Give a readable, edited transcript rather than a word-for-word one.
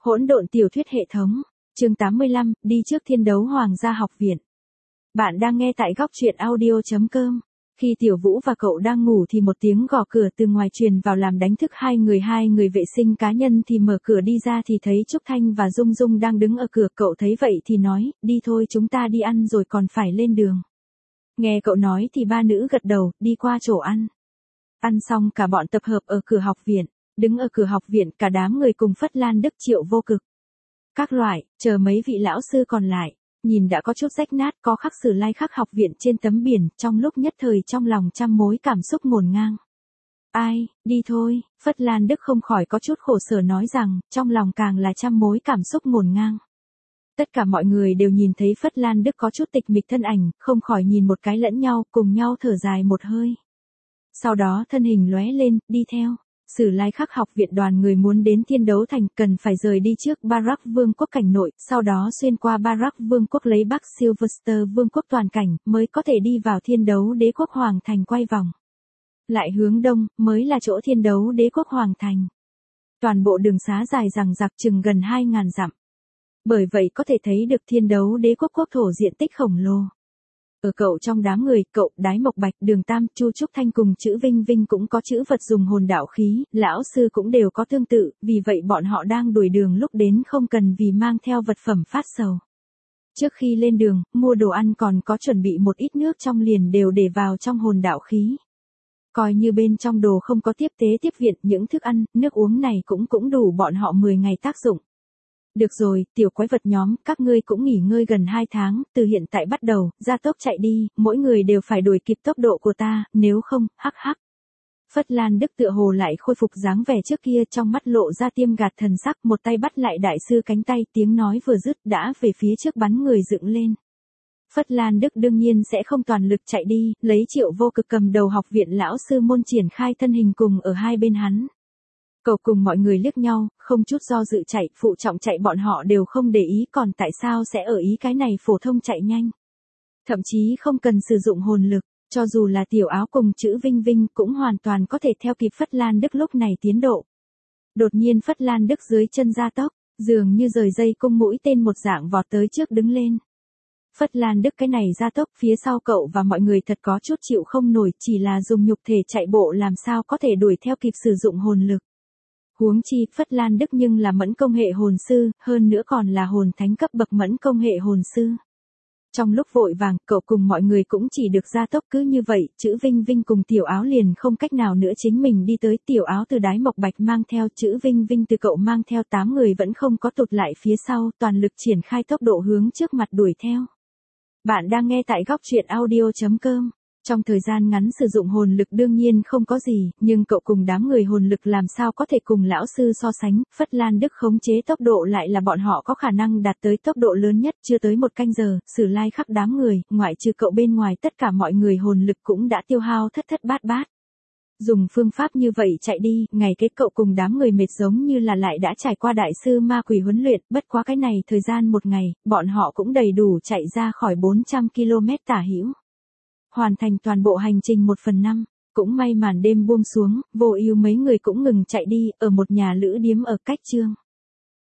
Hỗn độn tiểu thuyết hệ thống, chương 85, đi trước Thiên Đấu Hoàng gia học viện. Bạn đang nghe tại góc truyện audio.com. Khi Tiểu Vũ và cậu đang ngủ thì một tiếng gõ cửa từ ngoài truyền vào làm đánh thức hai người vệ sinh cá nhân thì mở cửa đi ra thì thấy Trúc Thanh và Dung Dung đang đứng ở cửa. Cậu thấy vậy thì nói, đi thôi chúng ta đi ăn rồi còn phải lên đường. Nghe cậu nói thì ba nữ gật đầu, đi qua chỗ ăn. Ăn xong cả bọn tập hợp ở cửa học viện. Đứng ở cửa học viện cả đám người cùng Phất Lan Đức Triệu Vô Cực. Các loại, chờ mấy vị lão sư còn lại, nhìn đã có chút rách nát có khắc Sử Lai Khắc học viện trên tấm biển, trong lúc nhất thời trong lòng trăm mối cảm xúc ngổn ngang. Ai, đi thôi, Phất Lan Đức không khỏi có chút khổ sở nói rằng, trong lòng càng là trăm mối cảm xúc ngổn ngang. Tất cả mọi người đều nhìn thấy Phất Lan Đức có chút tịch mịch thân ảnh, không khỏi nhìn một cái lẫn nhau, cùng nhau thở dài một hơi. Sau đó thân hình lóe lên, đi theo. Sử Lai Khắc học viện đoàn người muốn đến Thiên Đấu Thành cần phải rời đi trước Barak Vương quốc cảnh nội, sau đó xuyên qua Barak Vương quốc lấy Bắc Silvester Vương quốc toàn cảnh, mới có thể đi vào Thiên Đấu Đế quốc Hoàng Thành quay vòng. Lại hướng đông, mới là chỗ Thiên Đấu Đế quốc Hoàng Thành. Toàn bộ đường xá dài dằng dặc chừng gần 2.000 dặm. Bởi vậy có thể thấy được Thiên Đấu Đế quốc quốc thổ diện tích khổng lồ. Ở cậu trong đám người, cậu, Đái Mộc Bạch, Đường Tam, Chu Trúc Thanh cùng chữ Vinh Vinh cũng có chữ vật dùng hồn đạo khí, lão sư cũng đều có tương tự, vì vậy bọn họ đang đuổi đường lúc đến không cần vì mang theo vật phẩm phát sầu. Trước khi lên đường, mua đồ ăn còn có chuẩn bị một ít nước trong liền đều để vào trong hồn đạo khí. Coi như bên trong đồ không có tiếp tế tiếp viện, những thức ăn, nước uống này cũng đủ bọn họ 10 ngày tác dụng. Được rồi, tiểu quái vật nhóm, các ngươi cũng nghỉ ngơi gần 2 tháng, từ hiện tại bắt đầu, gia tốc chạy đi, mỗi người đều phải đuổi kịp tốc độ của ta, nếu không, hắc hắc. Phất Lan Đức tựa hồ lại khôi phục dáng vẻ trước kia, trong mắt lộ ra tiêm gạt thần sắc, một tay bắt lại đại sư cánh tay, tiếng nói vừa dứt đã về phía trước bắn người dựng lên. Phất Lan Đức đương nhiên sẽ không toàn lực chạy đi, lấy Triệu Vô Cực cầm đầu học viện lão sư môn triển khai thân hình cùng ở hai bên hắn. Cậu cùng mọi người liếc nhau, không chút do dự chạy, phụ trọng chạy bọn họ đều không để ý, còn tại sao sẽ ở ý cái này phổ thông chạy nhanh. Thậm chí không cần sử dụng hồn lực, cho dù là Tiểu Áo cùng chữ Vinh Vinh cũng hoàn toàn có thể theo kịp Phất Lan Đức lúc này tiến độ. Đột nhiên Phất Lan Đức dưới chân gia tốc, dường như rời dây cung mũi tên một dạng vọt tới trước đứng lên. Phất Lan Đức cái này gia tốc, phía sau cậu và mọi người thật có chút chịu không nổi, chỉ là dùng nhục thể chạy bộ làm sao có thể đuổi theo kịp sử dụng hồn lực. Huống chi, Phất Lan Đức nhưng là mẫn công hệ hồn sư, hơn nữa còn là hồn thánh cấp bậc mẫn công hệ hồn sư. Trong lúc vội vàng, cậu cùng mọi người cũng chỉ được gia tốc, cứ như vậy, chữ Vinh Vinh cùng Tiểu Áo liền không cách nào nữa chính mình đi tới. Tiểu Áo từ Đái Mộc Bạch mang theo, chữ Vinh Vinh từ cậu mang theo, 8 người vẫn không có tụt lại phía sau, toàn lực triển khai tốc độ hướng trước mặt đuổi theo. Bạn đang nghe tại góc truyện audio.com. Trong thời gian ngắn sử dụng hồn lực đương nhiên không có gì, nhưng cậu cùng đám người hồn lực làm sao có thể cùng lão sư so sánh. Phất Lan Đức khống chế tốc độ lại là bọn họ có khả năng đạt tới tốc độ lớn nhất, chưa tới 1 canh giờ, Sử Lai Khắc đám người, ngoại trừ cậu bên ngoài tất cả mọi người hồn lực cũng đã tiêu hao thất bát. Dùng phương pháp như vậy chạy đi, ngày kế cậu cùng đám người mệt giống như là lại đã trải qua đại sư ma quỷ huấn luyện, bất quá cái này thời gian 1 ngày, bọn họ cũng đầy đủ chạy ra khỏi 400 km tả hữu. Hoàn thành toàn bộ hành trình 1/5, cũng may màn đêm buông xuống, Vô Ưu mấy người cũng ngừng chạy đi, ở một nhà lữ điếm ở cách Chương